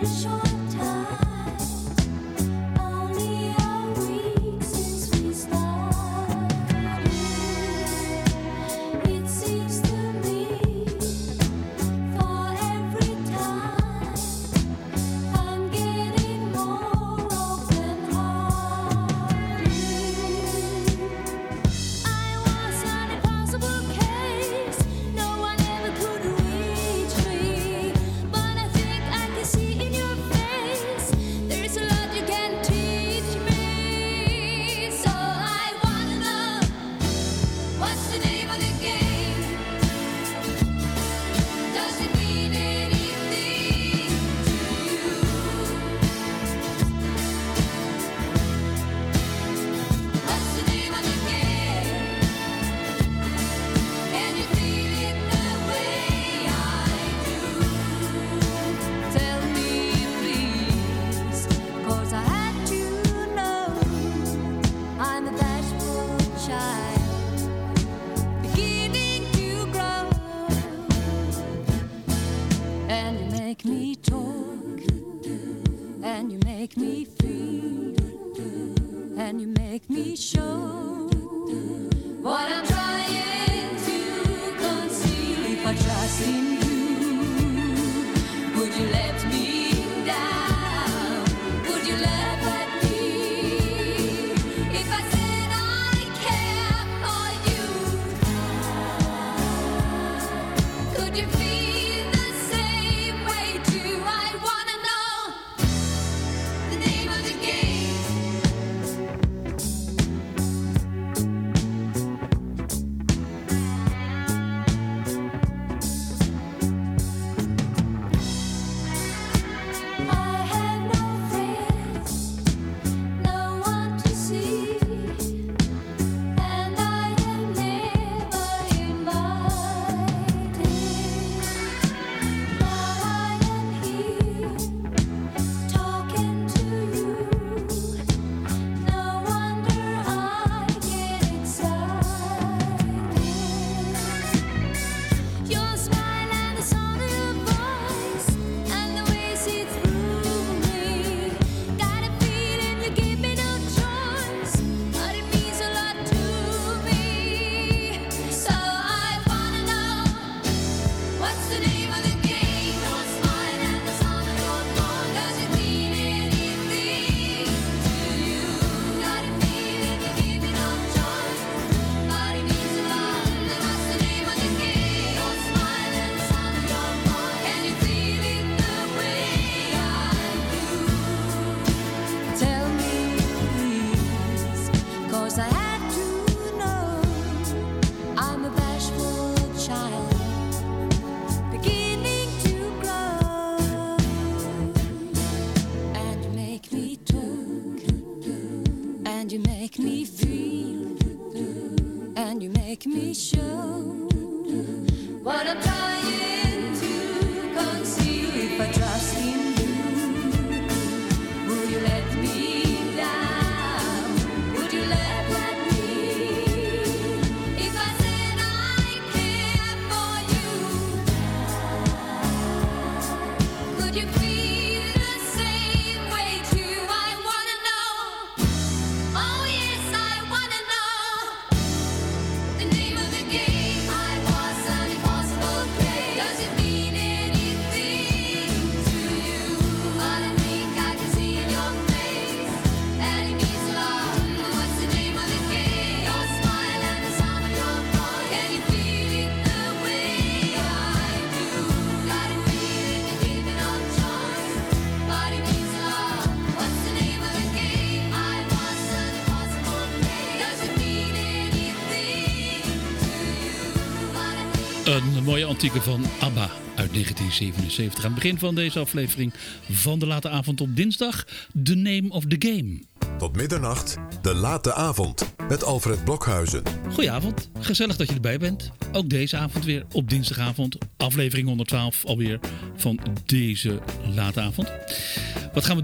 Een mooie antieke van ABBA uit 1977. Aan het begin van deze aflevering van De Late Avond op dinsdag. The Name of the Game. Tot middernacht, De Late Avond met Alfred Blokhuizen. Goedenavond, gezellig dat je erbij bent. Ook deze avond weer op dinsdagavond. Aflevering 112 alweer van deze Late Avond. Wat gaan we doen?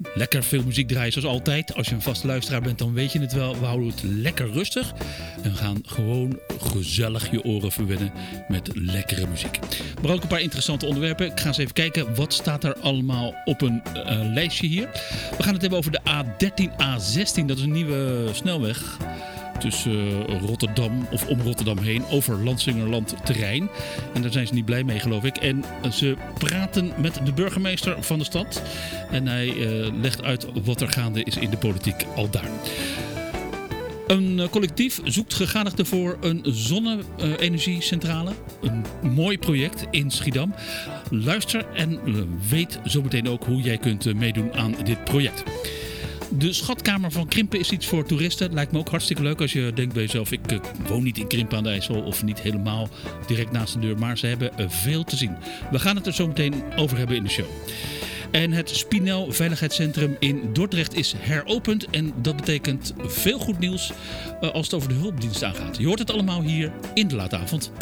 Lekker veel muziek draaien zoals altijd. Als je een vaste luisteraar bent, dan weet je het wel. We houden het lekker rustig. En we gaan gewoon gezellig je oren verwennen met lekkere muziek. Maar ook een paar interessante onderwerpen. Ik ga eens even kijken, wat staat er allemaal op een lijstje hier. We gaan het hebben over de A13, A16. Dat is een nieuwe snelweg tussen Rotterdam of om Rotterdam heen over Lansingerland terrein. En daar zijn ze niet blij mee, geloof ik. En ze praten met de burgemeester van de stad. En hij legt uit wat er gaande is in de politiek al daar. Een collectief zoekt gegadigden voor een zonne-energiecentrale. Een mooi project in Schiedam. Luister en weet zometeen ook hoe jij kunt meedoen aan dit project. De schatkamer van Krimpen is iets voor toeristen. Lijkt me ook hartstikke leuk als je denkt bij jezelf, ik woon niet in Krimpen aan de IJssel of niet helemaal direct naast de deur. Maar ze hebben veel te zien. We gaan het er zo meteen over hebben in de show. En het Spinel Veiligheidscentrum in Dordrecht is heropend. En dat betekent veel goed nieuws als het over de hulpdienst aangaat. Je hoort het allemaal hier in de late avond.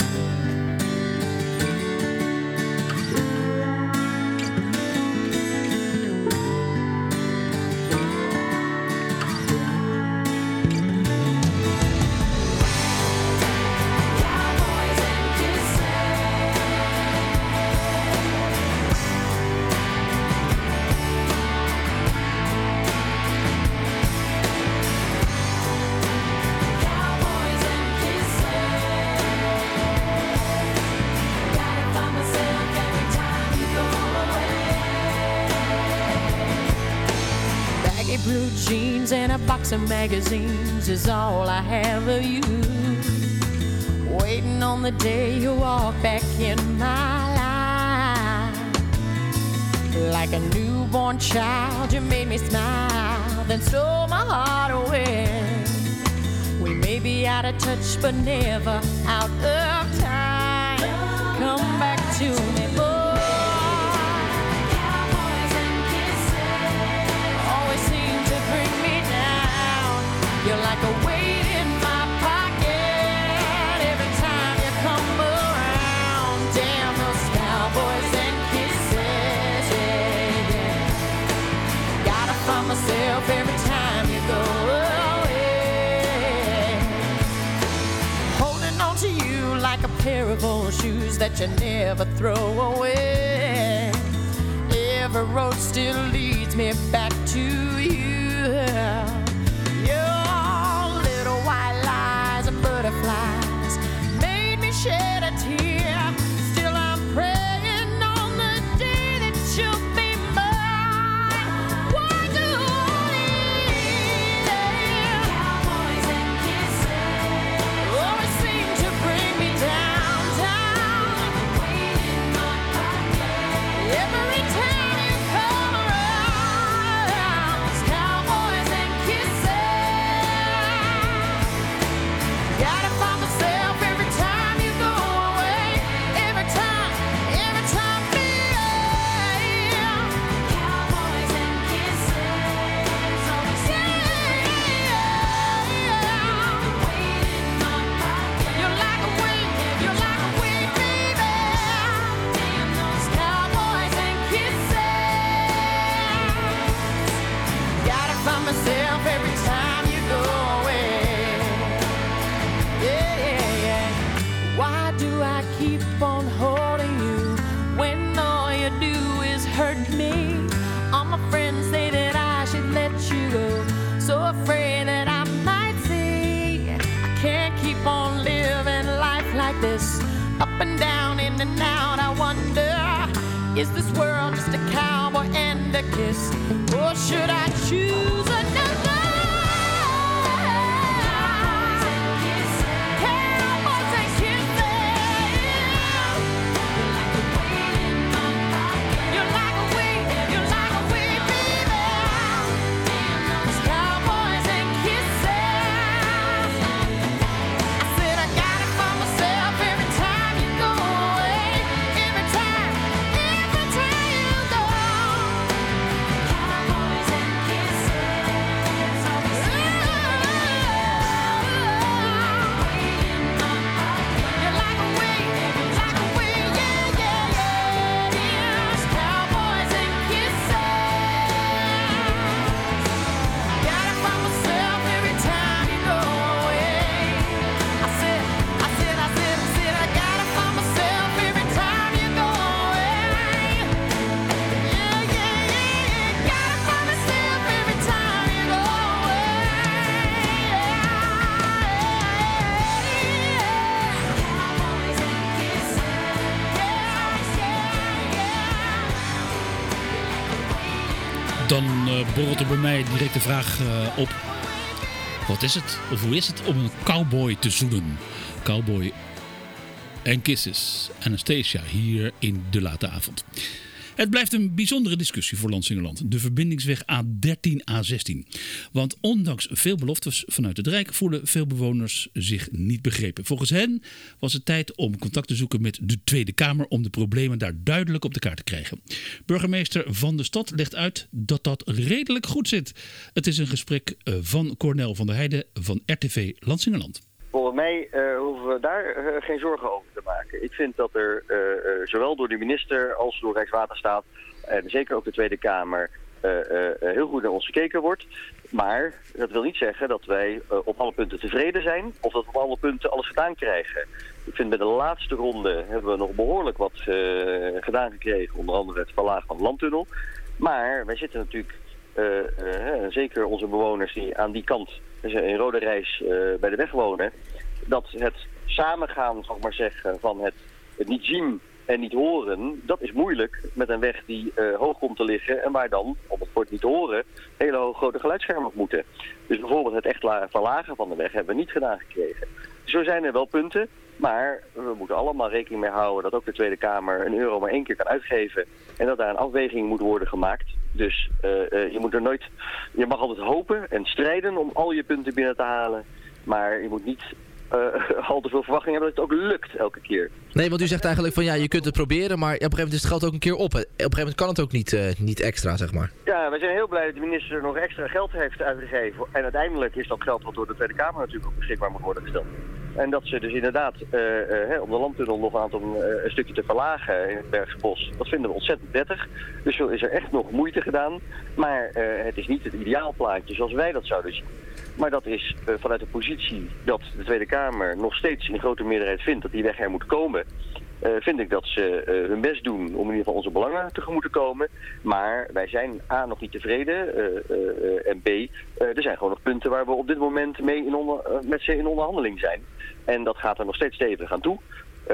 Blue jeans and a box of magazines is all I have of you. Waiting on the day you walk back in my life. Like a newborn child, you made me smile, then stole my heart away. We may be out of touch, but never out of time. Come back to me, boy. You're like a weight in my pocket every time you come around. Damn those cowboys and kisses, yeah, yeah. Gotta find myself every time you go away. Holding on to you like a pair of old shoes that you never throw away. Every road still leads me back to you. Butterflies made me shed a tear. Still I'm praying on the day that you'll be mine. Why do all these cowboys and kisses always seem to bring me down, down? Weight in my pocket every time you come around. Those cowboys and kisses. Gotta find myself every time you go away. Every time, yeah. Cowboys and kisses, always weight in my pocket. You're like a weight, baby. Damn those cowboys and kisses. Gotta find myself every time you go away. Why do I keep on holding you when all you do is hurt me? All my friends say that I should let you go, so afraid that I might say I can't keep on living life like this, up and down, in and out. I wonder, is this world just a cowboy and a kiss, or should I choose another? Cowboys and kisses. Dan borrelt er bij mij direct de vraag op. Wat is het, of hoe is het om een cowboy te zoenen? Cowboy en Kisses. Anastasia hier in de late avond. Het blijft een bijzondere discussie voor Lansingerland. De verbindingsweg A13-A16. Want ondanks veel beloftes vanuit het Rijk voelen veel bewoners zich niet begrepen. Volgens hen was het tijd om contact te zoeken met de Tweede Kamer om de problemen daar duidelijk op de kaart te krijgen. Burgemeester van de stad legt uit dat dat redelijk goed zit. Het is een gesprek van Cornel van der Heijden van RTV Lansingerland. Volgens mij hoeven we daar geen zorgen over te maken. Ik vind dat er zowel door de minister als door Rijkswaterstaat en zeker ook de Tweede Kamer heel goed naar ons gekeken wordt. Maar dat wil niet zeggen dat wij op alle punten tevreden zijn of dat we op alle punten alles gedaan krijgen. Ik vind bij de laatste ronde hebben we nog behoorlijk wat gedaan gekregen. Onder andere het verlagen van de landtunnel. Maar wij zitten natuurlijk, zeker onze bewoners die aan die kant in Rode Reis bij de weg wonen, dat het samengaan, zal ik maar zeggen, van het niet zien en niet horen, dat is moeilijk met een weg die hoog komt te liggen en waar dan, om het voor het niet te horen, hele grote geluidsschermen op moeten. Dus bijvoorbeeld het echt verlagen van de weg hebben we niet gedaan gekregen. Zo zijn er wel punten, maar we moeten allemaal rekening mee houden dat ook de Tweede Kamer €1 maar 1 keer kan uitgeven en dat daar een afweging moet worden gemaakt. Dus je mag altijd hopen en strijden om al je punten binnen te halen, maar je moet niet al te veel verwachting hebben dat het ook lukt elke keer. Nee, want u zegt eigenlijk van ja, je kunt het proberen, maar op een gegeven moment is het geld ook een keer op. Op een gegeven moment kan het ook niet extra, zeg maar. Ja, wij zijn heel blij dat de minister nog extra geld heeft uitgegeven. En uiteindelijk is dat geld wat door de Tweede Kamer natuurlijk ook beschikbaar moet worden gesteld. En dat ze dus inderdaad, om de landtunnel nog een stukje te verlagen in het Bergse Bos, dat vinden we ontzettend prettig. Dus zo is er echt nog moeite gedaan. Maar het is niet het ideaalplaatje zoals wij dat zouden zien. Maar dat is vanuit de positie dat de Tweede Kamer nog steeds in grote meerderheid vindt dat die weg er moet komen. Vind ik dat ze hun best doen om in ieder geval onze belangen tegemoet te komen. Maar wij zijn A, nog niet tevreden en B, er zijn gewoon nog punten waar we op dit moment met ze in onderhandeling zijn. En dat gaat er nog steeds stevig aan toe.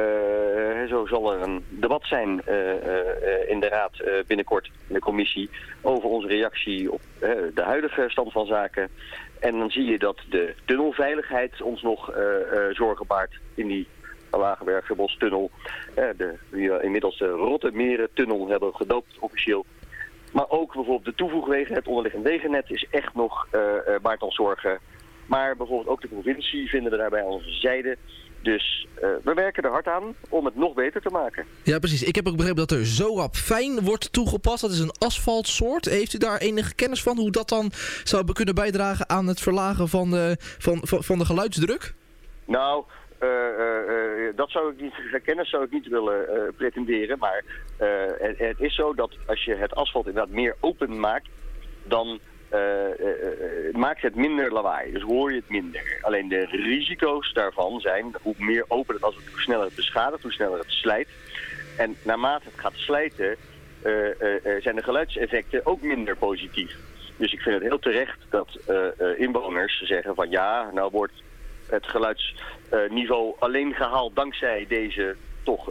Zo zal er een debat zijn in de Raad binnenkort in de commissie over onze reactie op de huidige stand van zaken. En dan zie je dat de tunnelveiligheid ons nog zorgen baart in die Lagebergse Bostunnel. Die we inmiddels de Rottemeren-tunnel hebben gedoopt officieel. Maar ook bijvoorbeeld de toevoegwegen, het onderliggend wegennet is echt nog baart ons zorgen. Maar bijvoorbeeld ook de provincie vinden we daarbij aan onze zijde. Dus we werken er hard aan om het nog beter te maken. Ja, precies. Ik heb ook begrepen dat er Zoap Fijn wordt toegepast. Dat is een asfaltsoort. Heeft u daar enige kennis van hoe dat dan zou kunnen bijdragen aan het verlagen van de geluidsdruk? Nou, dat zou ik niet, kennis zou ik niet willen pretenderen. Maar het is zo dat als je het asfalt inderdaad meer open maakt, dan maakt het minder lawaai. Dus hoor je het minder. Alleen de risico's daarvan zijn, hoe meer open het asfalt, hoe sneller het beschadigt, hoe sneller het slijt. En naarmate het gaat slijten, zijn de geluidseffecten ook minder positief. Dus ik vind het heel terecht dat inwoners zeggen van ja, nou wordt het geluidsniveau alleen gehaald dankzij deze toch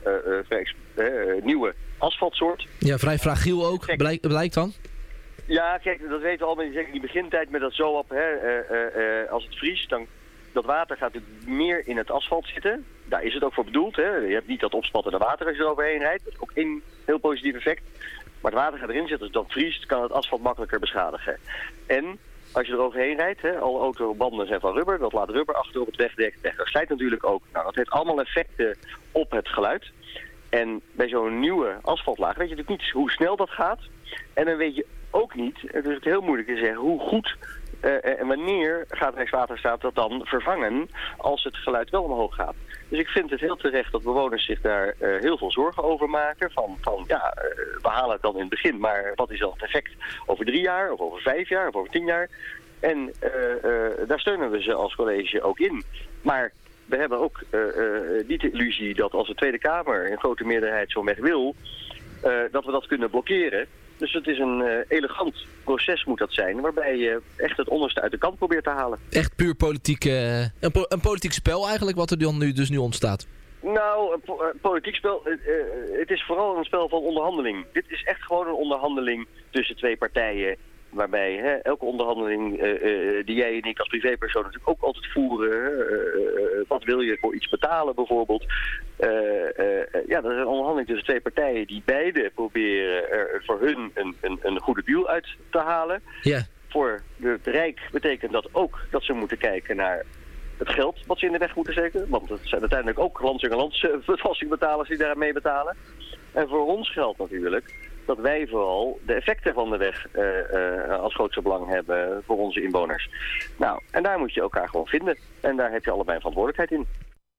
nieuwe asfaltsoort. Ja, vrij fragiel ook, blijkt dan. Ja, kijk, dat weten we al, zeker in die begintijd met dat Zoap, als het vriest, dan dat water gaat meer in het asfalt zitten. Daar is het ook voor bedoeld. Hè. Je hebt niet dat opspattende water als je er overheen rijdt. Dat is ook één heel positief effect. Maar het water gaat erin zitten, dus dat vriest, kan het asfalt makkelijker beschadigen. En als je er overheen rijdt, alle autobanden zijn van rubber, dat laat rubber achter op het wegdek. Dat slijt natuurlijk ook. Nou, dat heeft allemaal effecten op het geluid. En bij zo'n nieuwe asfaltlaag weet je natuurlijk niet hoe snel dat gaat. En dan weet je ook niet, het is heel moeilijk te zeggen, hoe goed en wanneer gaat Rijkswaterstaat dat dan vervangen als het geluid wel omhoog gaat. Dus ik vind het heel terecht dat bewoners zich daar heel veel zorgen over maken. We halen het dan in het begin, maar wat is dan het effect over 3 jaar, of over 5 jaar, of over 10 jaar? En daar steunen we ze als college ook in. Maar we hebben ook niet de illusie dat als de Tweede Kamer in grote meerderheid zo'n weg wil, dat we dat kunnen blokkeren. Dus het is een elegant proces moet dat zijn, waarbij je echt het onderste uit de kant probeert te halen. Echt puur politiek, een politiek spel eigenlijk, wat er dan nu ontstaat. Nou, een politiek spel, het is vooral een spel van onderhandeling. Dit is echt gewoon een onderhandeling tussen twee partijen waarbij elke onderhandeling die jij en ik als privépersoon natuurlijk ook altijd voeren. Wat wil je voor iets betalen bijvoorbeeld? Dat is een onderhandeling tussen twee partijen die beide proberen er voor hun een goede deal uit te halen. Ja. Voor het Rijk betekent dat ook dat ze moeten kijken naar het geld wat ze in de weg moeten steken. Want het zijn uiteindelijk ook belastingbetalers die daar mee betalen. En voor ons geldt natuurlijk dat wij vooral de effecten van de weg als grootste belang hebben voor onze inwoners. Nou, en daar moet je elkaar gewoon vinden. En daar heb je allebei een verantwoordelijkheid in.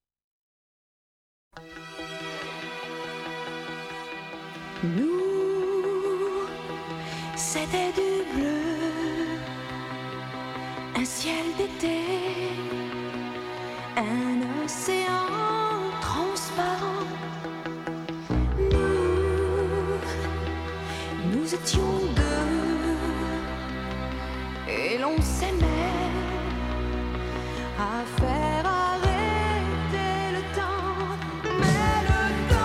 Nous, c'était du bleu, un ciel d'été, un océan transparent. Nous étions deux et l'on s'aimait à faire arrêter le temps. Mais le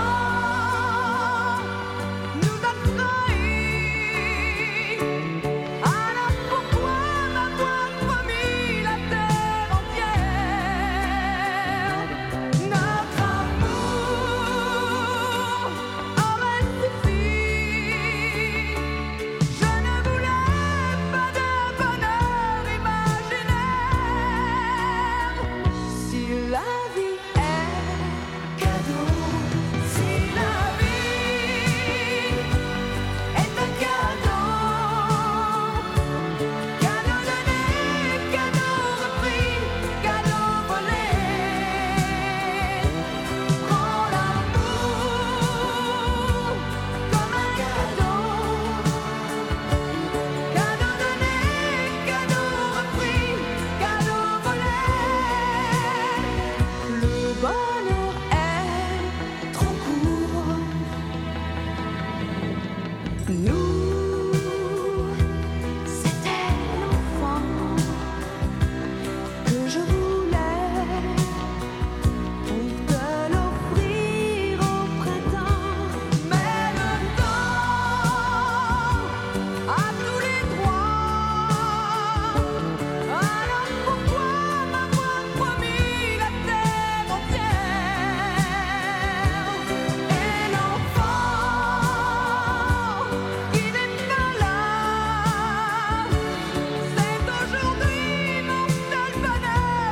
temps nous a trahis. Alors pourquoi m'avoir promis la terre entière? Notre amour aurait suffi. Je ne voulais pas de bonheur imaginaire. Si la vie est cadeau, si la vie est un cadeau, cadeau donné, cadeau repris, cadeau volé, prends l'amour comme un cadeau, cadeau donné, cadeau repris, cadeau volé. Le bonheur est trop court. Nous, c'était l'enfant que je voulais pour te l'offrir au printemps. Mais le temps a tous les droits. Alors pourquoi m'avoir promis la terre entière? Et l'enfant qui n'est pas là, c'est aujourd'hui mon seul bonheur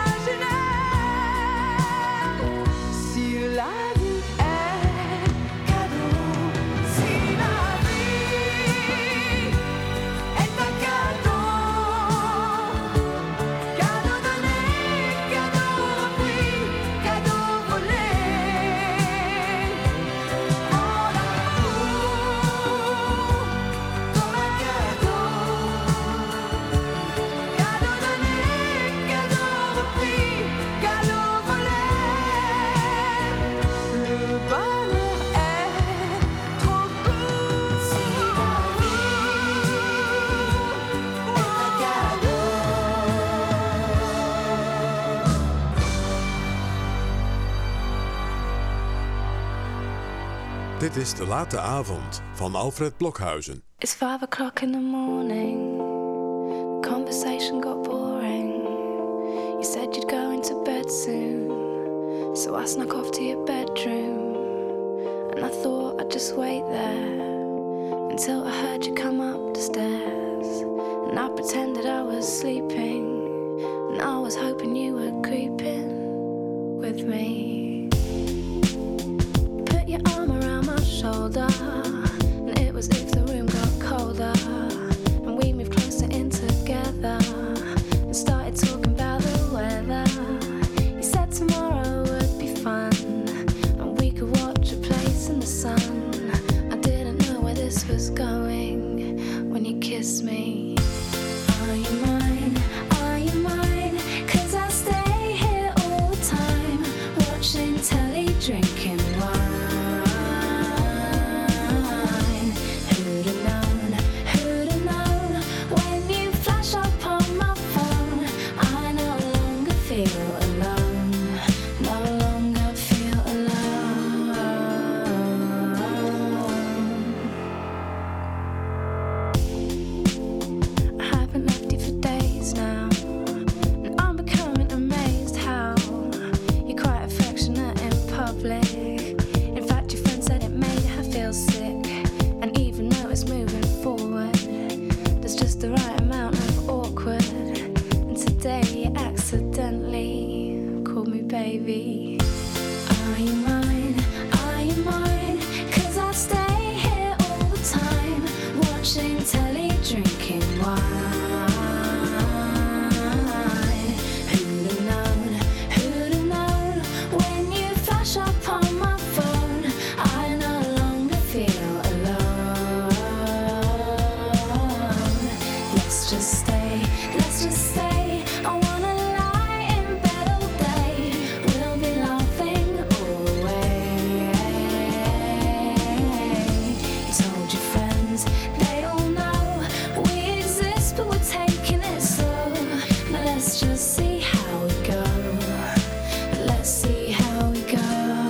imaginaire. Si la vie est cadeau, si la vie est un cadeau, cadeau donné, cadeau repris, cadeau volé, prends l'amour comme un cadeau, cadeau donné, cadeau repris, cadeau volé. Le bonheur est trop court. Si la vie est un cadeau. Dit is De Late Avond van Alfred Blokhuizen. It's 5 o'clock in the morning. The conversation got boring. You said you'd go into bed soon, so I snuck off to your bedroom. And I thought I'd just wait there until I heard you come up the stairs. And I pretended I was sleeping, and I was hoping you were creeping with me. Put your arm around my shoulder, and it was if the room got colder, and we moved closer in together and started talking about the weather. You said tomorrow would be fun, and we could watch a place in the sun. I didn't know where this was going when you kissed me. Are you mine? Are you mine? 'Cause I stay here all the time, watching telly, drinking wine. Who'd have known? Who'd have known? When you flash up on my phone, I no longer feel alone. No longer feel alone. it forward. There's just the right amount of awkward. And today you accidentally called me baby. Are you mine? Are you mine? 'Cause I stay here all the time, watching telly, drinking wine. Who'd have known? Who'd have known? When you flash up on my phone, I no longer feel alone. Let's just stay, let's just stay. I wanna lie in bed all day. We'll be laughing all the way. You told your friends, they all know we exist, but we're taking it slow. Now let's just see how we go. Let's see how we go.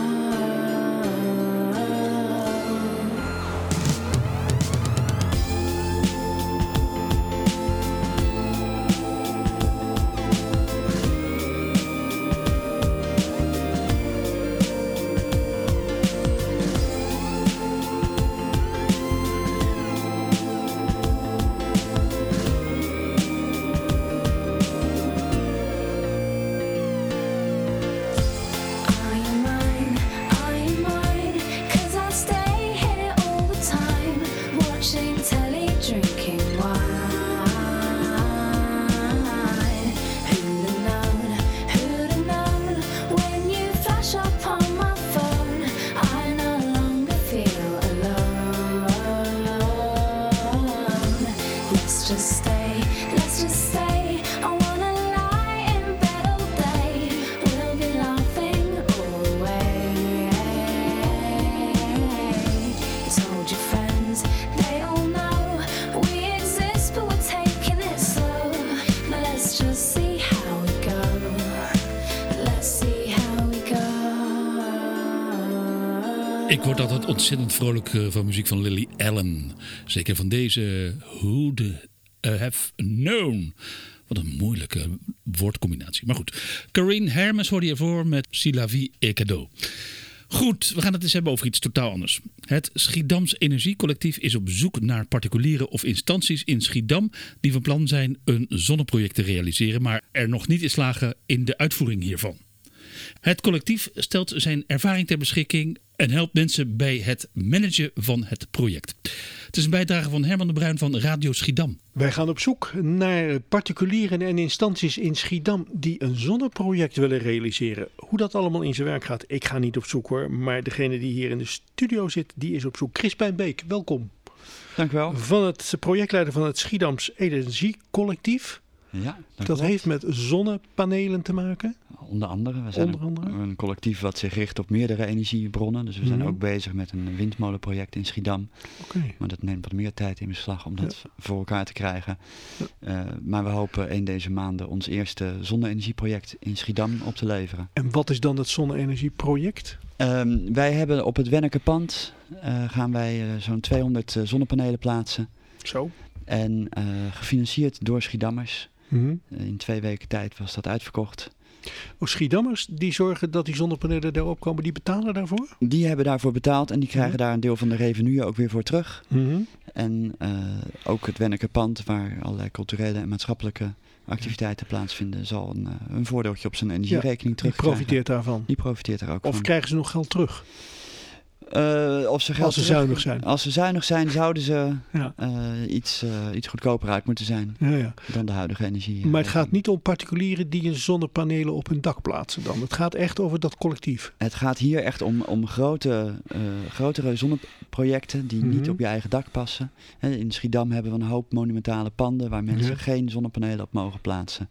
Are you mine? Are you mine? 'Cause I stay here all the time, watching telly, drinking wine. Who'd have known? Who'd have known? When you flash up on my phone, I no longer feel alone. Let's just stay, let's just stay. I wanna lie in bed all day. We'll be laughing all the way. You told your friends, they all know we exist, but we're taking it slow. Now let's just see how we go. Let's see how we go. Ik word altijd ontzettend vrolijk van muziek van Lily Allen. Zeker van deze Who'd Have Known. Wat een moeilijke woordcombinatie. Maar goed, Corinne Hermes hoorde je voor met Si la vie est cadeau. Goed, we gaan het eens hebben over iets totaal anders. Het Schiedams Energiecollectief is op zoek naar particulieren of instanties in Schiedam die van plan zijn een zonneproject te realiseren, maar er nog niet in slagen in de uitvoering hiervan. Het collectief stelt zijn ervaring ter beschikking en helpt mensen bij het managen van het project. Het is een bijdrage van Herman de Bruin van Radio Schiedam. Wij gaan op zoek naar particulieren en instanties in Schiedam die een zonneproject willen realiseren. Hoe dat allemaal in zijn werk gaat, ik ga niet op zoek hoor. Maar degene die hier in de studio zit, die is op zoek. Crispijn Beek, welkom. Dank u wel. Van het projectleider van het Schiedams Energiecollectief. Ja, Dat heeft met zonnepanelen te maken. Onder andere. We zijn een collectief wat zich richt op meerdere energiebronnen. Dus we zijn ook bezig met een windmolenproject in Schiedam. Okay. Maar dat neemt wat meer tijd in beslag om dat voor elkaar te krijgen. Maar we hopen in deze maanden ons eerste zonne-energieproject in Schiedam op te leveren. En wat is dan het zonne-energieproject? Wij hebben op het Wennekerpand gaan wij zo'n 200 zonnepanelen plaatsen. Zo. En gefinancierd door Schiedammers. In 2 weken tijd was dat uitverkocht. Schiedammers die zorgen dat die zonnepanelen daarop komen, die betalen daarvoor? Die hebben daarvoor betaald en die krijgen daar een deel van de revenue ook weer voor terug. En ook het Wennekerpand, waar allerlei culturele en maatschappelijke activiteiten plaatsvinden, zal een voordeeltje op zijn energierekening terug. Die profiteert daarvan? Die profiteert er ook van. Of krijgen ze nog geld terug? Als ze zuinig zijn. Als ze zuinig zijn, zouden ze iets goedkoper uit moeten zijn dan de huidige energie. Maar het gaat niet om particulieren die een zonnepanelen op hun dak plaatsen dan. Het gaat echt over dat collectief. Het gaat hier echt om grotere zonneprojecten die niet op je eigen dak passen. In Schiedam hebben we een hoop monumentale panden waar mensen geen zonnepanelen op mogen plaatsen.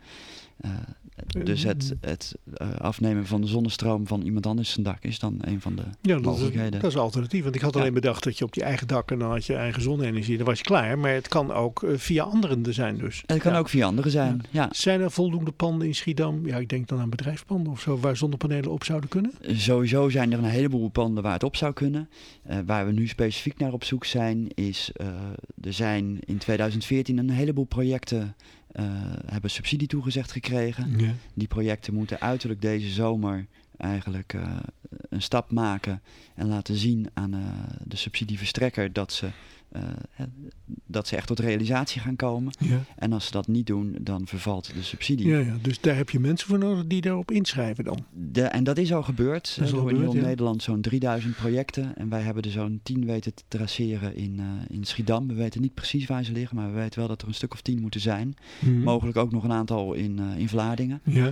Dus het afnemen van de zonnestroom van iemand anders zijn dak is dan een van de mogelijkheden. Dat is alternatief. Want ik had alleen bedacht dat je op je eigen dak en dan had je eigen zonne-energie. Dan was je klaar. Maar het kan ook via anderen er zijn dus. Het kan ook via anderen zijn, ja. Zijn er voldoende panden in Schiedam? Ja, ik denk dan aan bedrijfspanden of zo, waar zonnepanelen op zouden kunnen? Sowieso zijn er een heleboel panden waar het op zou kunnen. Waar we nu specifiek naar op zoek zijn is, er zijn in 2014 een heleboel projecten hebben subsidie toegezegd gekregen. Ja. Die projecten moeten uiterlijk deze zomer eigenlijk een stap maken en laten zien aan de subsidieverstrekker dat ze dat ze echt tot realisatie gaan komen. Ja. En als ze dat niet doen, dan vervalt de subsidie. Ja, dus daar heb je mensen voor nodig die daarop inschrijven dan. En dat is al gebeurd. Dat is al Door in heel gebeurd, ja. Nederland zo'n 3000 projecten. En wij hebben er zo'n 10 weten te traceren in Schiedam. We weten niet precies waar ze liggen, maar we weten wel dat er een stuk of 10 moeten zijn. Mogelijk ook nog een aantal in Vlaardingen. Ja.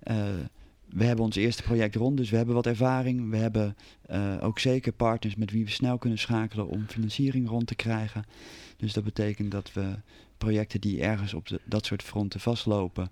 We hebben ons eerste project rond, dus we hebben wat ervaring. We hebben ook zeker partners met wie we snel kunnen schakelen om financiering rond te krijgen. Dus dat betekent dat we projecten die ergens op dat soort fronten vastlopen,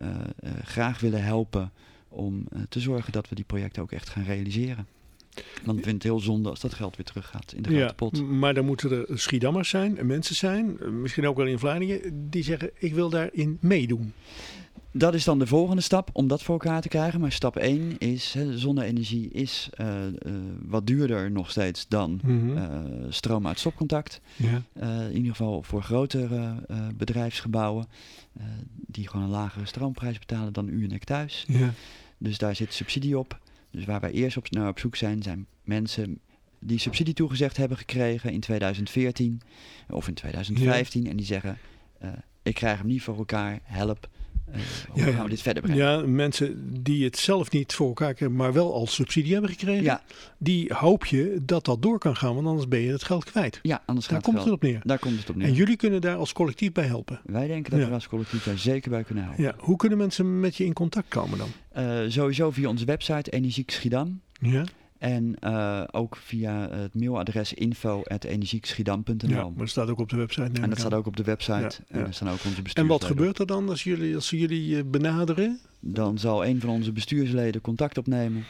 graag willen helpen om te zorgen dat we die projecten ook echt gaan realiseren. Want ik vind het heel zonde als dat geld weer teruggaat in de grote pot. Maar dan moeten er Schiedammers zijn, mensen zijn, misschien ook wel in Vlaardingen, die zeggen ik wil daarin meedoen. Dat is dan de volgende stap om dat voor elkaar te krijgen. Maar stap 1 is, zonne-energie is wat duurder nog steeds dan stroom uit stopcontact. Ja. In ieder geval voor grotere bedrijfsgebouwen die gewoon een lagere stroomprijs betalen dan u en ik thuis. Ja. Dus daar zit subsidie op. Dus waar wij eerst naar op zoek zijn mensen die subsidie toegezegd hebben gekregen in 2014 of in 2015. Ja. En die zeggen, ik krijg hem niet voor elkaar, help. Hoe gaan we dit verder brengen? Ja, mensen die het zelf niet voor elkaar krijgen, maar wel als subsidie hebben gekregen. Ja. Die hoop je dat dat door kan gaan, want anders ben je het geld kwijt. Ja, anders daar komt het op neer. Daar komt het op neer. En jullie kunnen daar als collectief bij helpen. Wij denken dat we als collectief daar zeker bij kunnen helpen. Ja. Hoe kunnen mensen met je in contact komen dan? Sowieso via onze website Energiek Schiedam. Ja. En ook via het mailadres info@energiekschiedam.nl. Ja, maar dat staat ook op de website. En dat staat ook op de website. Ja, en er staan ook onze bestuursleden. En wat gebeurt er dan als ze jullie benaderen? Dan zal een van onze bestuursleden contact opnemen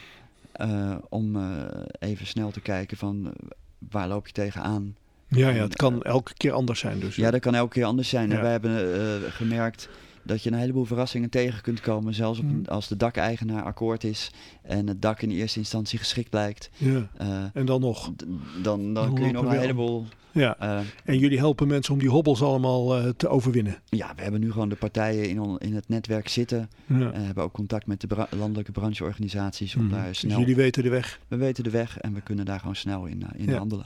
om even snel te kijken van waar loop je tegenaan. Ja, het kan elke keer anders zijn dus. Ja, dat kan elke keer anders zijn. Ja. En wij hebben gemerkt dat je een heleboel verrassingen tegen kunt komen. Zelfs als de dakeigenaar akkoord is en het dak in eerste instantie geschikt blijkt. Ja. En dan nog? Dan kun je nog een heleboel... Ja. En jullie helpen mensen om die hobbels allemaal te overwinnen? Ja, we hebben nu gewoon de partijen in het netwerk zitten. Ja. Hebben ook contact met de landelijke brancheorganisaties. Om daar snel... Dus jullie weten de weg? We weten de weg en we kunnen daar gewoon snel in handelen.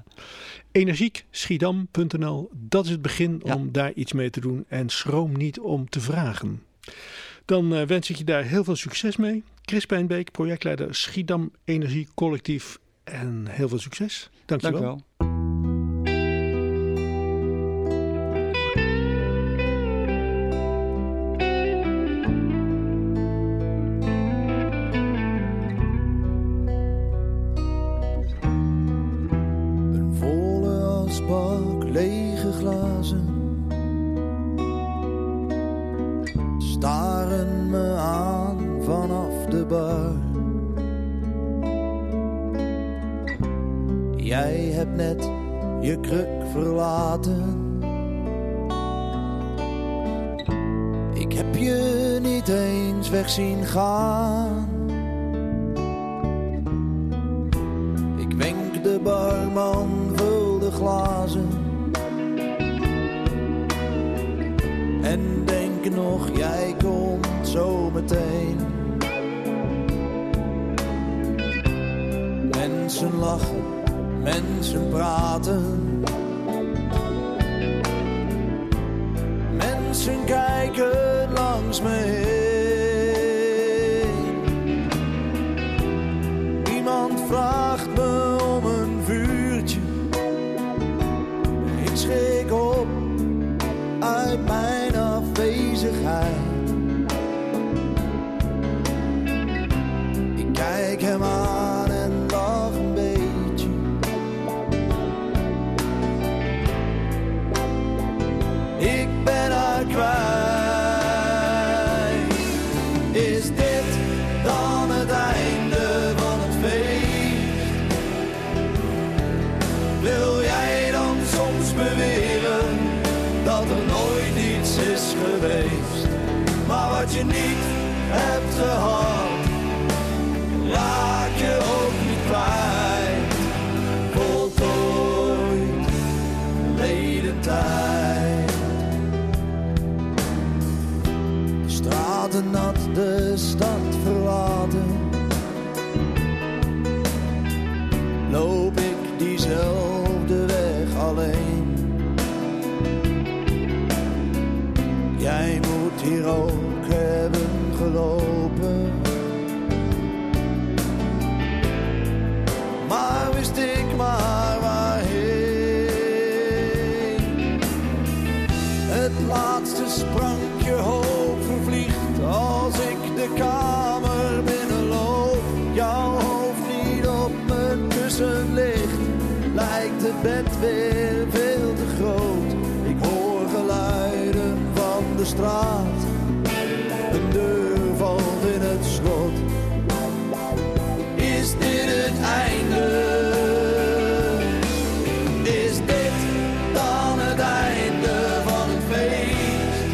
Energiekschiedam.nl, dat is het begin om daar iets mee te doen. En schroom niet om te vragen. Dan wens ik je daar heel veel succes mee. Chris Pijnbeek, projectleider Schiedam Energie Collectief. En heel veel succes. Dankjewel. Dank u wel. Lege glazen staren me aan vanaf de bar. Jij hebt net je kruk verlaten. Ik heb je niet eens weg zien gaan. Ik wenk de barman, vul de glazen. En denk nog, jij komt zo meteen. Mensen lachen, mensen praten. Mensen kijken langs me heen. Niemand vraagt me om een vuurtje. Ik schrik op uit mijn afwezigheid. Ik kijk hem aan en lach een beetje. Ik ben haar kwijt. Is dit dan het einde van het feest? Wil jij dan soms beweren dat er nooit iets is geweest, maar wat je niet hebt gehad, raak je ook niet kwijt. Voltooid, verleden tijd. De straten nat, de stad verlaten. Loop ik diezelfde weg alleen. Jij moet hier ook hebben gelopen. Maar wist ik maar waarheen. Het laatste sprankje hoop vervliegt als ik de kamer binnenloop. Jouw hoofd niet op mijn kussen ligt, lijkt het bed weer veel te groot. Ik hoor geluiden van de straat, een deur valt in het slot. Is dit het einde? Is dit dan het einde van het feest?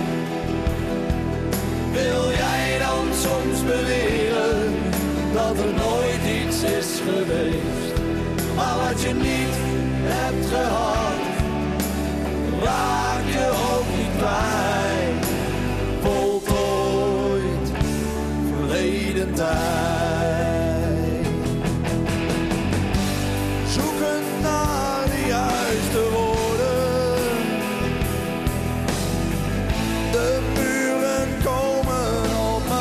Wil jij dan soms beweren dat er nooit iets is geweest? Maar wat je niet hebt gehad, raak je ook niet kwijt. Voltooid verleden tijd. Zoekend naar de juiste woorden. De buren komen op me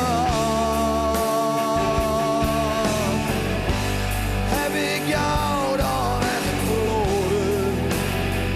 af. Heb ik jou dan echt verloren?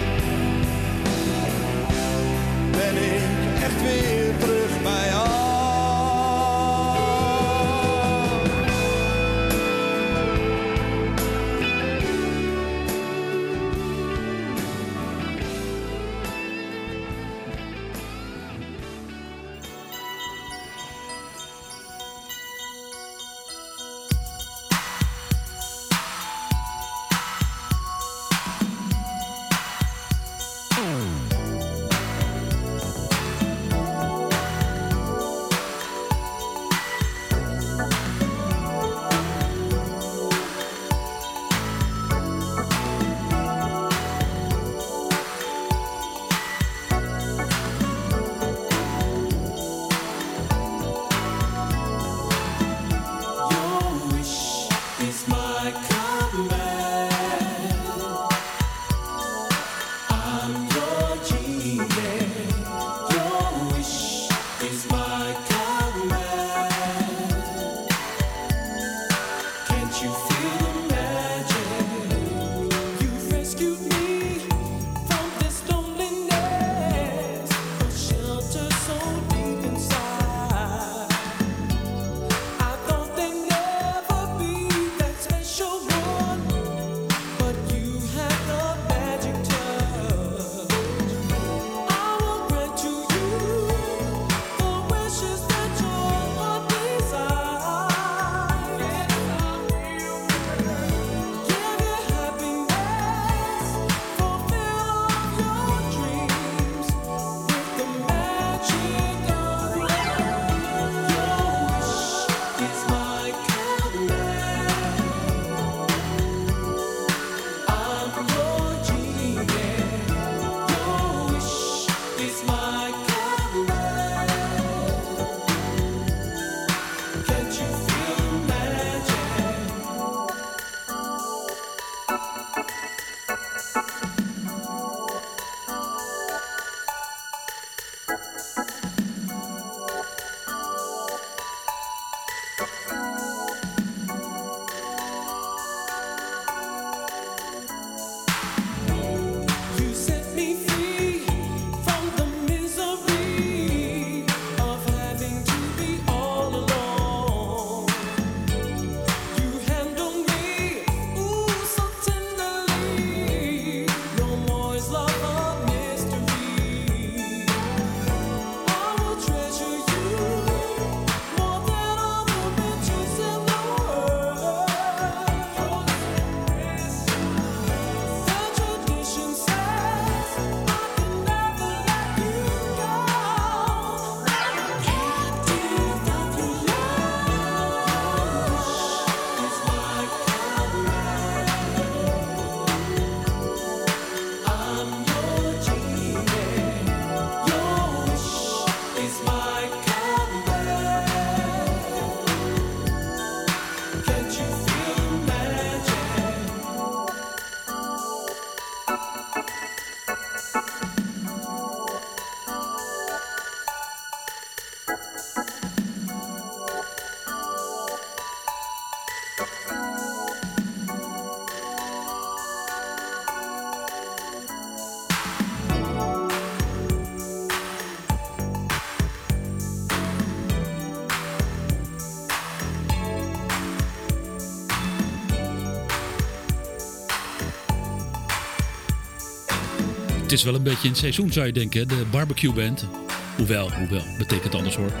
Het is wel een beetje een seizoen, zou je denken. De barbecue band. Hoewel, betekent anders hoor.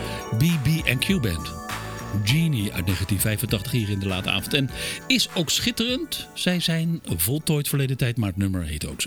BB&Q Band. Genie uit 1985 hier in de late avond. En is ook schitterend. Zij zijn voltooid verleden tijd, maar het nummer heet ook zo.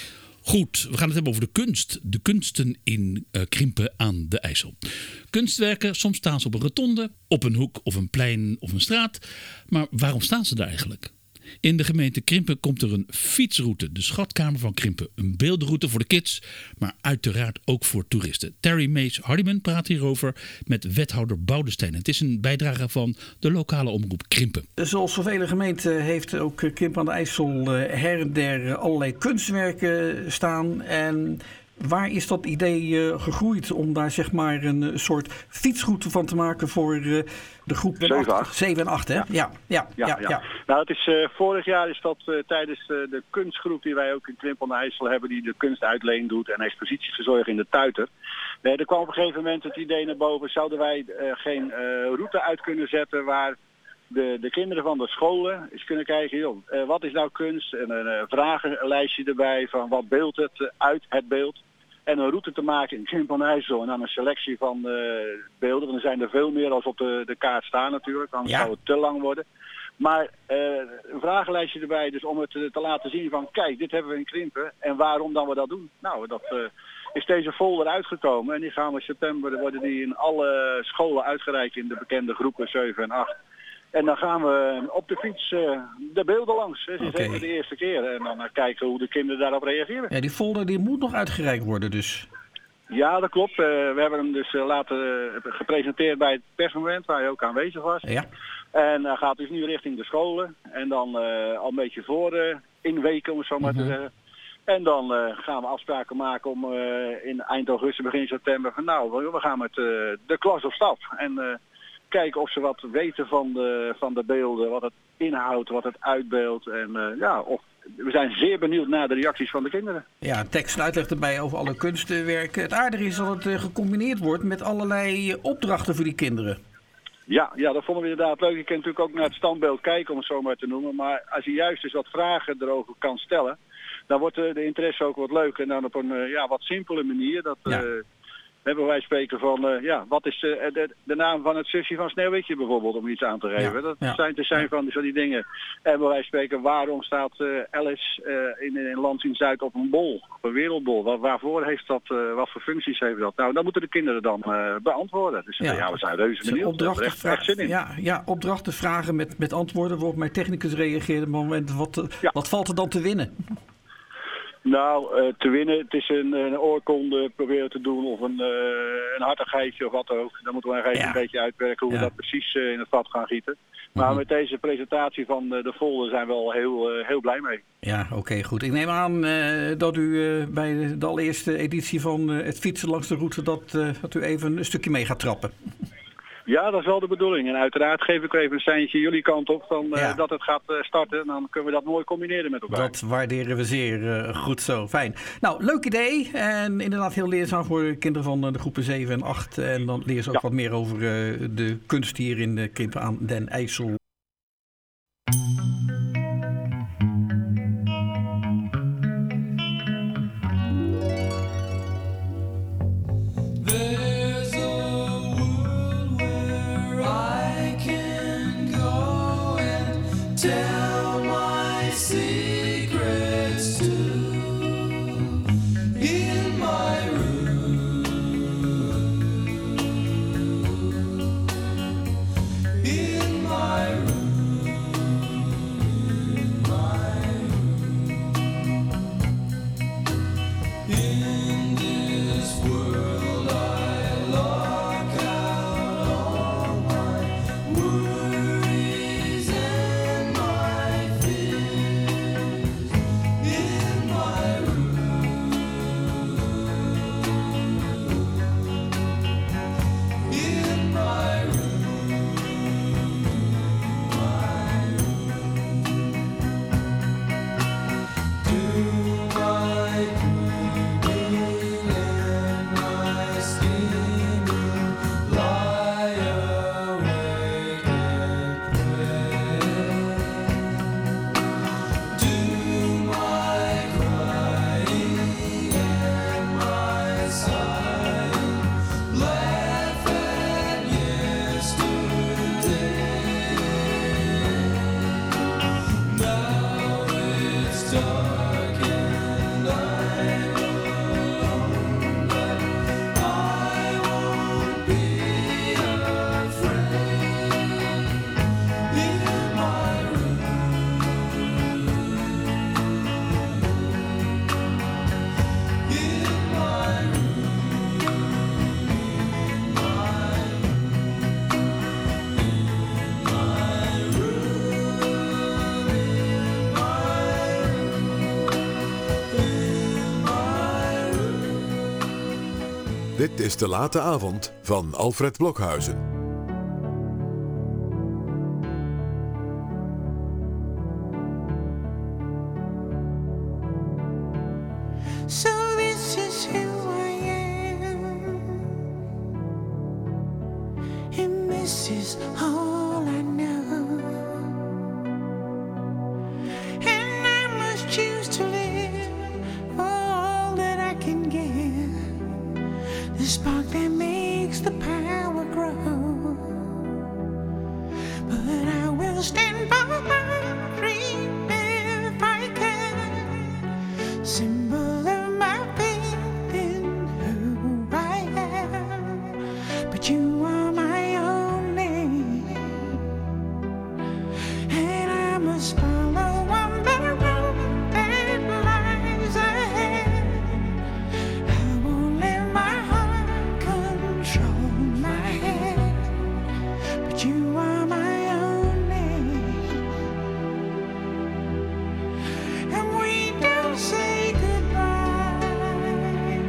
Goed, we gaan het hebben over de kunst. De kunsten in Krimpen aan de IJssel. Kunstwerken, soms staan ze op een rotonde, op een hoek of een plein of een straat. Maar waarom staan ze daar eigenlijk? In de gemeente Krimpen komt er een fietsroute, de Schatkamer van Krimpen. Een beeldenroute voor de kids, maar uiteraard ook voor toeristen. Terry Mees Hardiman praat hierover met wethouder Boudestein. Het is een bijdrage van de lokale omroep Krimpen. Zoals zoveel gemeenten heeft ook Krimpen aan de IJssel her en der allerlei kunstwerken staan. En waar is dat idee gegroeid om daar zeg maar een soort fietsroute van te maken voor de groep 7 en 8, hè? Ja. Nou, het is, vorig jaar is dat tijdens de kunstgroep die wij ook in Krimpen aan de IJssel hebben, die de kunst uitleen doet en exposities verzorgen in de Tuiter. Er kwam op een gegeven moment het idee naar boven, zouden wij geen route uit kunnen zetten waar de kinderen van de scholen eens kunnen kijken, joh, wat is nou kunst? En een vragenlijstje erbij van wat beeldt het uit het beeld. En een route te maken in Krimpen aan de IJssel en dan een selectie van beelden. Want er zijn er veel meer als op de kaart staan natuurlijk, anders zou het te lang worden. Maar een vragenlijstje erbij, dus om het te laten zien van kijk, dit hebben we in Krimpen en waarom dan we dat doen. Nou, dat is deze folder uitgekomen en die gaan we in september, worden die in alle scholen uitgereikt in de bekende groepen 7 en 8. En dan gaan we op de fiets de beelden langs. Het is even de eerste keer. En dan kijken hoe de kinderen daarop reageren. Ja, die folder die moet nog uitgereikt worden dus. Ja, dat klopt. We hebben hem dus laten gepresenteerd bij het persmoment waar hij ook aanwezig was. Ja. En hij gaat dus nu richting de scholen. En dan al een beetje voor inweken, om het zo maar te zeggen. En dan gaan we afspraken maken om in eind augustus, begin september van nou, we gaan met de klas op stap. En kijken of ze wat weten van de beelden, wat het inhoudt, wat het uitbeeldt. En we zijn zeer benieuwd naar de reacties van de kinderen. Ja, tekst en uitleg erbij over alle kunstwerken. Het aardige is dat het gecombineerd wordt met allerlei opdrachten voor die kinderen. Ja, dat vonden we inderdaad leuk. Je kunt natuurlijk ook naar het standbeeld kijken, om het zo maar te noemen. Maar als je juist eens wat vragen erover kan stellen, dan wordt de interesse ook wat leuker. En dan op een wat simpele manier. Hebben wij spreken van, wat is de naam van het zusje van Sneeuwwitje bijvoorbeeld, om iets aan te geven. Dat zijn van die dingen. En wij spreken, waarom staat Alice in Lansing-Zuid op een bol, op een wereldbol? Waarvoor heeft dat, wat voor functies heeft dat? Nou, dat moeten de kinderen dan beantwoorden. Dus we zijn reuze benieuwd. Echt zin in. Ja, opdrachten, vragen met antwoorden, waarop mijn technicus reageert op het moment, wat valt er dan te winnen? Nou, te winnen, het is een oorkonde proberen te doen of een hartigheidje of wat ook. Dan moeten we even een beetje uitwerken hoe we dat precies in het vat gaan gieten. Maar met deze presentatie van de folder zijn we al heel blij mee. Ja, oké, goed. Ik neem aan dat u bij de allereerste editie van het fietsen langs de route dat u even een stukje mee gaat trappen. Ja, dat is wel de bedoeling. En uiteraard geef ik even een seintje jullie kant op dat het gaat starten. En dan kunnen we dat mooi combineren met elkaar. Dat waarderen we zeer. Goed zo, fijn. Nou, leuk idee. En inderdaad heel leerzaam voor kinderen van de groepen 7 en 8. En dan leren ze ook wat meer over de kunst hier in Krimpen aan den IJssel. Tell my secrets to in my room. In my room. Dit is De Late Avond van Alfred Blokhuizen. So this is who I am, and this is all I know, and I must choose to live for all that I can give, the spark that makes the power grow, but I will stand by my dream if I can, symbol you are my only, and I must follow on the road that lies ahead. I won't let my heart control my head, but you are my only, and we don't say goodbye.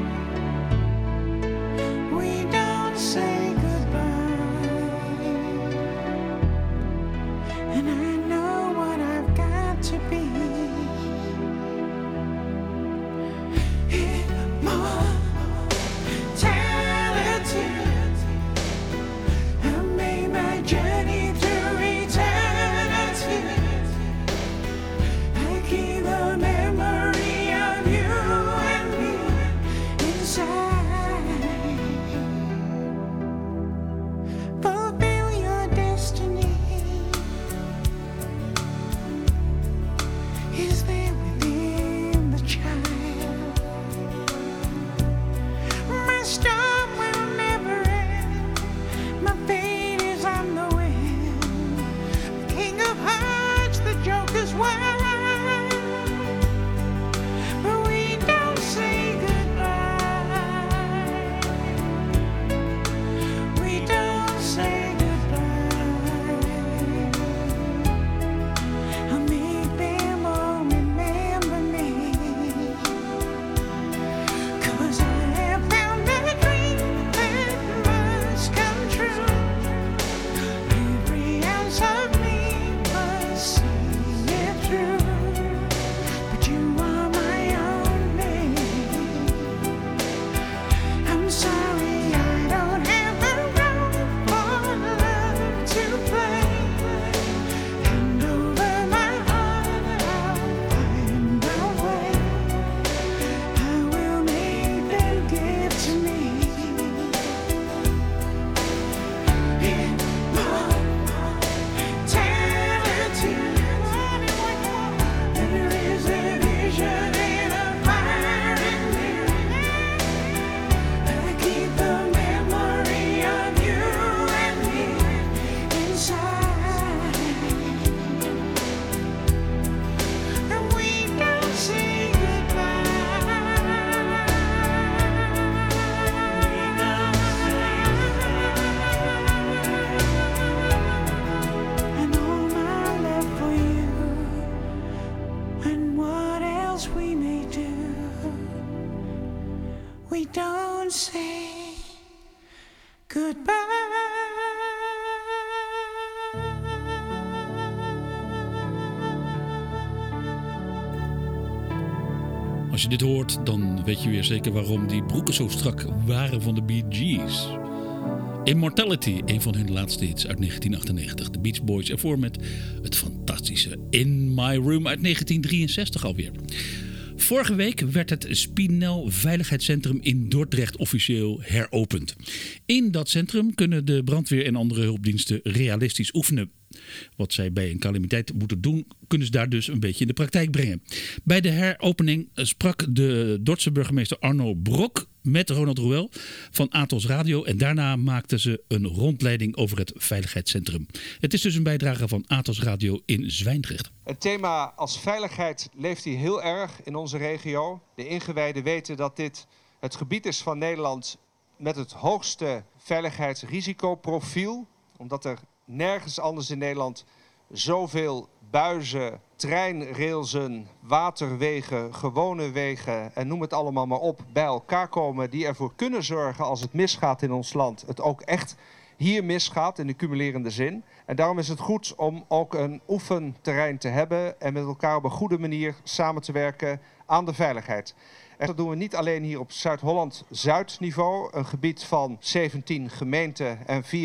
We don't say Als je dit hoort, dan weet je weer zeker waarom die broeken zo strak waren van de Bee Gees. Immortality, een van hun laatste hits uit 1998. De Beach Boys ervoor met het fantastische In My Room uit 1963 alweer. Vorige week werd het Spinel Veiligheidscentrum in Dordrecht officieel heropend. In dat centrum kunnen de brandweer en andere hulpdiensten realistisch oefenen. Wat zij bij een calamiteit moeten doen, kunnen ze daar dus een beetje in de praktijk brengen. Bij de heropening sprak de Dordtse burgemeester Arno Brok met Ronald Roel van Atos Radio. En daarna maakten ze een rondleiding over het veiligheidscentrum. Het is dus een bijdrage van Atos Radio in Zwijndrecht. Het thema als veiligheid leeft hier heel erg in onze regio. De ingewijden weten dat dit het gebied is van Nederland met het hoogste veiligheidsrisicoprofiel. Omdat er nergens anders in Nederland zoveel buizen, treinrailsen, waterwegen, gewone wegen en noem het allemaal maar op bij elkaar komen die ervoor kunnen zorgen als het misgaat in ons land, het ook echt hier misgaat in de cumulerende zin. En daarom is het goed om ook een oefenterrein te hebben en met elkaar op een goede manier samen te werken aan de veiligheid. En dat doen we niet alleen hier op Zuid-Holland-Zuid niveau, een gebied van 17 gemeenten en 470.000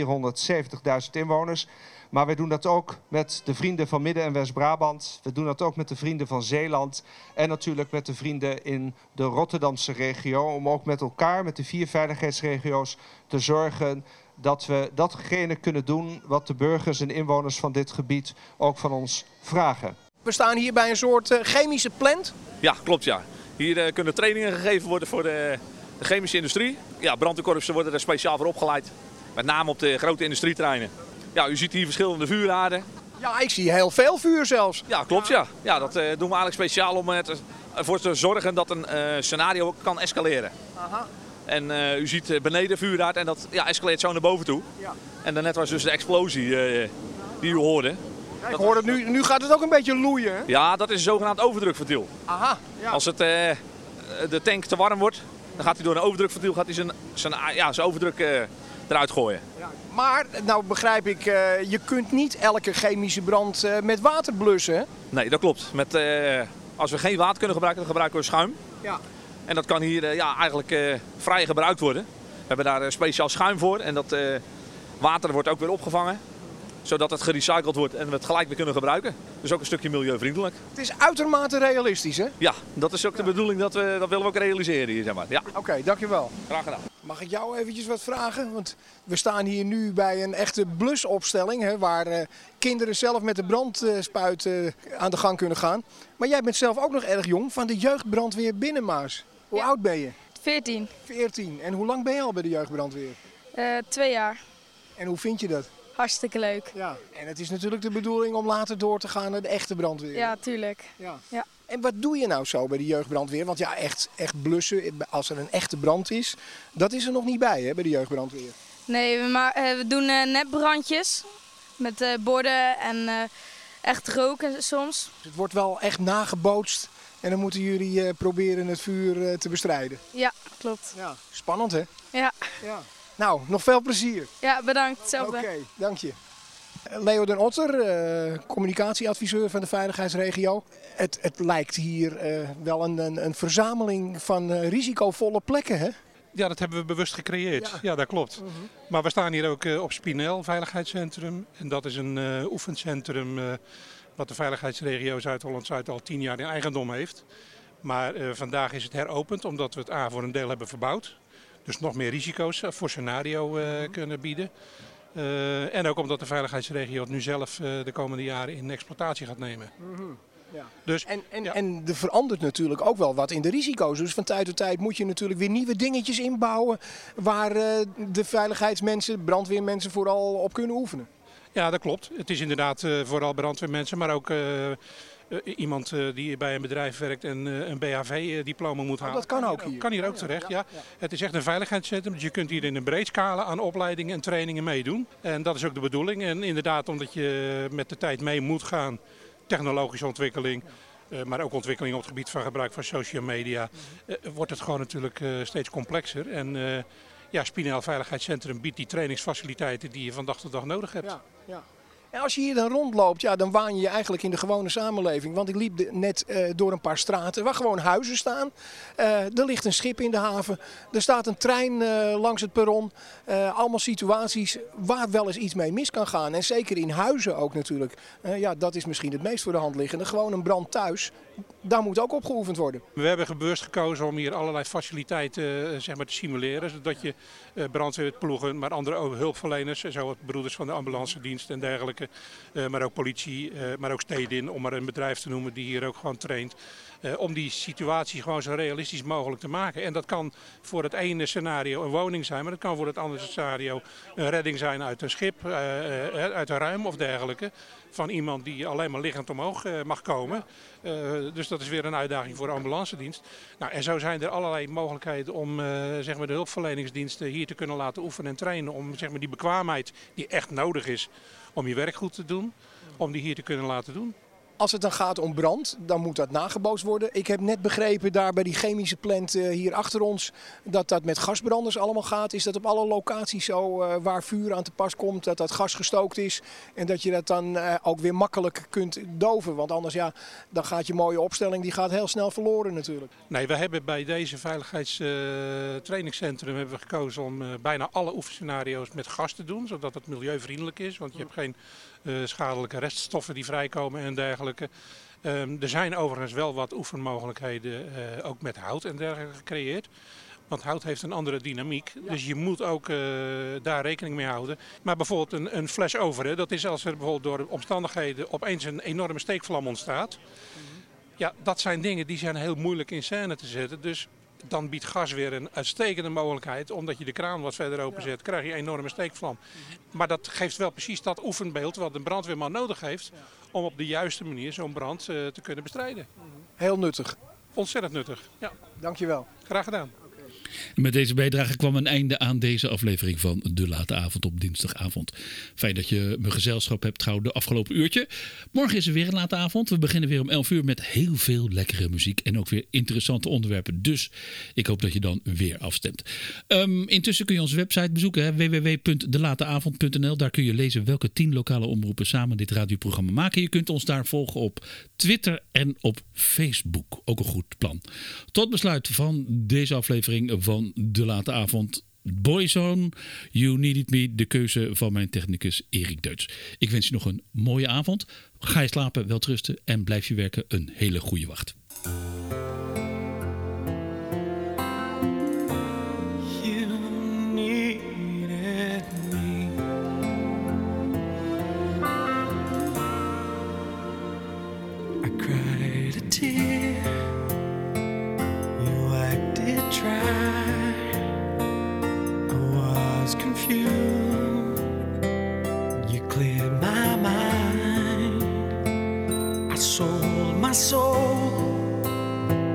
inwoners. Maar we doen dat ook met de vrienden van Midden- en West-Brabant. We doen dat ook met de vrienden van Zeeland. En natuurlijk met de vrienden in de Rotterdamse regio. Om ook met elkaar, met de 4 veiligheidsregio's, te zorgen dat we datgene kunnen doen wat de burgers en inwoners van dit gebied ook van ons vragen. We staan hier bij een soort chemische plant. Ja, klopt ja. Hier kunnen trainingen gegeven worden voor de chemische industrie. Ja, brandweerkorpsen worden er speciaal voor opgeleid. Met name op de grote industrieterreinen. Ja, u ziet hier verschillende vuurhaarden. Ja, ik zie heel veel vuur zelfs. Ja, klopt ja. Ja, dat doen we eigenlijk speciaal om ervoor te zorgen dat een scenario kan escaleren. Aha. En u ziet beneden vuurhaard en dat escaleert zo naar boven toe. Ja. En daarnet was dus de explosie die u hoorde. Ja, ik hoor het nu gaat het ook een beetje loeien. Hè? Ja, dat is een zogenaamd overdrukventiel. Aha. Ja. Als de tank te warm wordt, dan gaat hij door een overdrukventiel zijn overdruk eruit gooien. Ja. Maar, nou begrijp ik, je kunt niet elke chemische brand met water blussen, hè? Nee, dat klopt. Als we geen water kunnen gebruiken, dan gebruiken we schuim. Ja. En dat kan hier eigenlijk vrij gebruikt worden. We hebben daar speciaal schuim voor en dat water wordt ook weer opgevangen. Zodat het gerecycled wordt en we het gelijk weer kunnen gebruiken. Dus ook een stukje milieuvriendelijk. Het is uitermate realistisch, hè? Ja, dat is ook de bedoeling, dat willen we ook realiseren hier, zeg maar. Ja. Oké, dankjewel. Graag gedaan. Mag ik jou eventjes wat vragen? Want we staan hier nu bij een echte blusopstelling, hè, waar kinderen zelf met de brandspuit aan de gang kunnen gaan. Maar jij bent zelf ook nog erg jong, van de jeugdbrandweer Binnenmaas. Hoe oud ben je? 14. 14. En hoe lang ben je al bij de jeugdbrandweer? 2 jaar. En hoe vind je dat? Hartstikke leuk. Ja. En het is natuurlijk de bedoeling om later door te gaan naar de echte brandweer. Ja, tuurlijk. Ja. Ja. En wat doe je nou zo bij de jeugdbrandweer? Want ja, echt blussen, als er een echte brand is, dat is er nog niet bij, hè, bij de jeugdbrandweer. Nee, we doen nepbrandjes met borden en echt roken soms. Het wordt wel echt nagebootst en dan moeten jullie proberen het vuur te bestrijden. Ja, klopt. Ja. Spannend, hè? Ja. Ja. Nou, nog veel plezier. Ja, bedankt. Hetzelfde. Oké, dank je. Leo den Otter, communicatieadviseur van de veiligheidsregio. Het lijkt hier wel een verzameling van risicovolle plekken, hè? Ja, dat hebben we bewust gecreëerd. Ja, dat klopt. Maar we staan hier ook op Spinel Veiligheidscentrum. En dat is een oefencentrum wat de veiligheidsregio Zuid-Holland-Zuid al 10 jaar in eigendom heeft. Maar vandaag is het heropend omdat we het voor een deel hebben verbouwd. Dus nog meer risico's voor scenario kunnen bieden. En ook omdat de veiligheidsregio het nu zelf de komende jaren in exploitatie gaat nemen. Ja. Dus, en er verandert natuurlijk ook wel wat in de risico's. Dus van tijd tot tijd moet je natuurlijk weer nieuwe dingetjes inbouwen waar de veiligheidsmensen, brandweermensen vooral op kunnen oefenen. Ja, dat klopt. Het is inderdaad vooral brandweermensen, maar ook iemand die bij een bedrijf werkt en een BHV-diploma moet halen. Dat kan ook hier. Kan hier ook terecht, ja. Het is echt een veiligheidscentrum, dus je kunt hier in een breed scala aan opleidingen en trainingen meedoen. En dat is ook de bedoeling. En inderdaad, omdat je met de tijd mee moet gaan, technologische ontwikkeling, maar ook ontwikkeling op het gebied van gebruik van social media, wordt het gewoon natuurlijk steeds complexer. En Spinel Veiligheidscentrum biedt die trainingsfaciliteiten die je van dag tot dag nodig hebt. Ja. En als je hier dan rondloopt, ja, dan waan je je eigenlijk in de gewone samenleving. Want ik liep net door een paar straten waar gewoon huizen staan. Er ligt een schip in de haven. Er staat een trein langs het perron. Allemaal situaties waar wel eens iets mee mis kan gaan. En zeker in huizen ook natuurlijk. Dat is misschien het meest voor de hand liggende. Gewoon een brand thuis. Daar moet ook op geoefend worden. We hebben bewust gekozen om hier allerlei faciliteiten te simuleren. Zodat je brandweerploegen, maar andere hulpverleners, zo broeders van de ambulancedienst en dergelijke. Maar ook politie, maar ook Stedin, om maar een bedrijf te noemen die hier ook gewoon traint. Om die situatie gewoon zo realistisch mogelijk te maken. En dat kan voor het ene scenario een woning zijn, maar dat kan voor het andere scenario een redding zijn uit een schip, uit een ruim of dergelijke. Van iemand die alleen maar liggend omhoog mag komen. Dus dat is weer een uitdaging voor de ambulancedienst. Nou, en zo zijn er allerlei mogelijkheden om zeg maar de hulpverleningsdiensten hier te kunnen laten oefenen en trainen. Om zeg maar, die bekwaamheid die echt nodig is om je werk goed te doen, om die hier te kunnen laten doen. Als het dan gaat om brand, dan moet dat nagebootst worden. Ik heb net begrepen daar bij die chemische plant hier achter ons dat dat met gasbranders allemaal gaat. Is dat op alle locaties zo waar vuur aan te pas komt, dat dat gas gestookt is en dat je dat dan ook weer makkelijk kunt doven? Want anders dan gaat je mooie opstelling die gaat heel snel verloren natuurlijk. Nee, we hebben bij deze veiligheidstrainingscentrum hebben we gekozen om bijna alle oefenscenario's met gas te doen, zodat het milieuvriendelijk is. Want je hebt geen schadelijke reststoffen die vrijkomen en dergelijke. Er zijn overigens wel wat oefenmogelijkheden ook met hout en dergelijke gecreëerd. Want hout heeft een andere dynamiek. Ja. Dus je moet ook daar rekening mee houden. Maar bijvoorbeeld een flashover, dat is als er bijvoorbeeld door omstandigheden opeens een enorme steekvlam ontstaat. Ja, dat zijn dingen die zijn heel moeilijk in scène te zetten. Dus dan biedt gas weer een uitstekende mogelijkheid. Omdat je de kraan wat verder openzet, krijg je een enorme steekvlam. Maar dat geeft wel precies dat oefenbeeld wat een brandweerman nodig heeft om op de juiste manier zo'n brand te kunnen bestrijden. Heel nuttig. Ontzettend nuttig, ja. Dankjewel. Graag gedaan. En met deze bijdrage kwam een einde aan deze aflevering van De Late Avond op dinsdagavond. Fijn dat je mijn gezelschap hebt gehouden de afgelopen uurtje. Morgen is er weer een late avond. We beginnen weer om 11 uur met heel veel lekkere muziek en ook weer interessante onderwerpen. Dus ik hoop dat je dan weer afstemt. Intussen kun je onze website bezoeken, www.delateavond.nl. Daar kun je lezen welke 10 lokale omroepen samen dit radioprogramma maken. Je kunt ons daar volgen op Twitter en op Facebook. Ook een goed plan. Tot besluit van deze aflevering van De Late Avond. Boyzone, You Needed Me, de keuze van mijn technicus Erik Deutz. Ik wens je nog een mooie avond. Ga je slapen, welterusten en blijf je werken een hele goede wacht. Confused, you cleared my mind. I sold my soul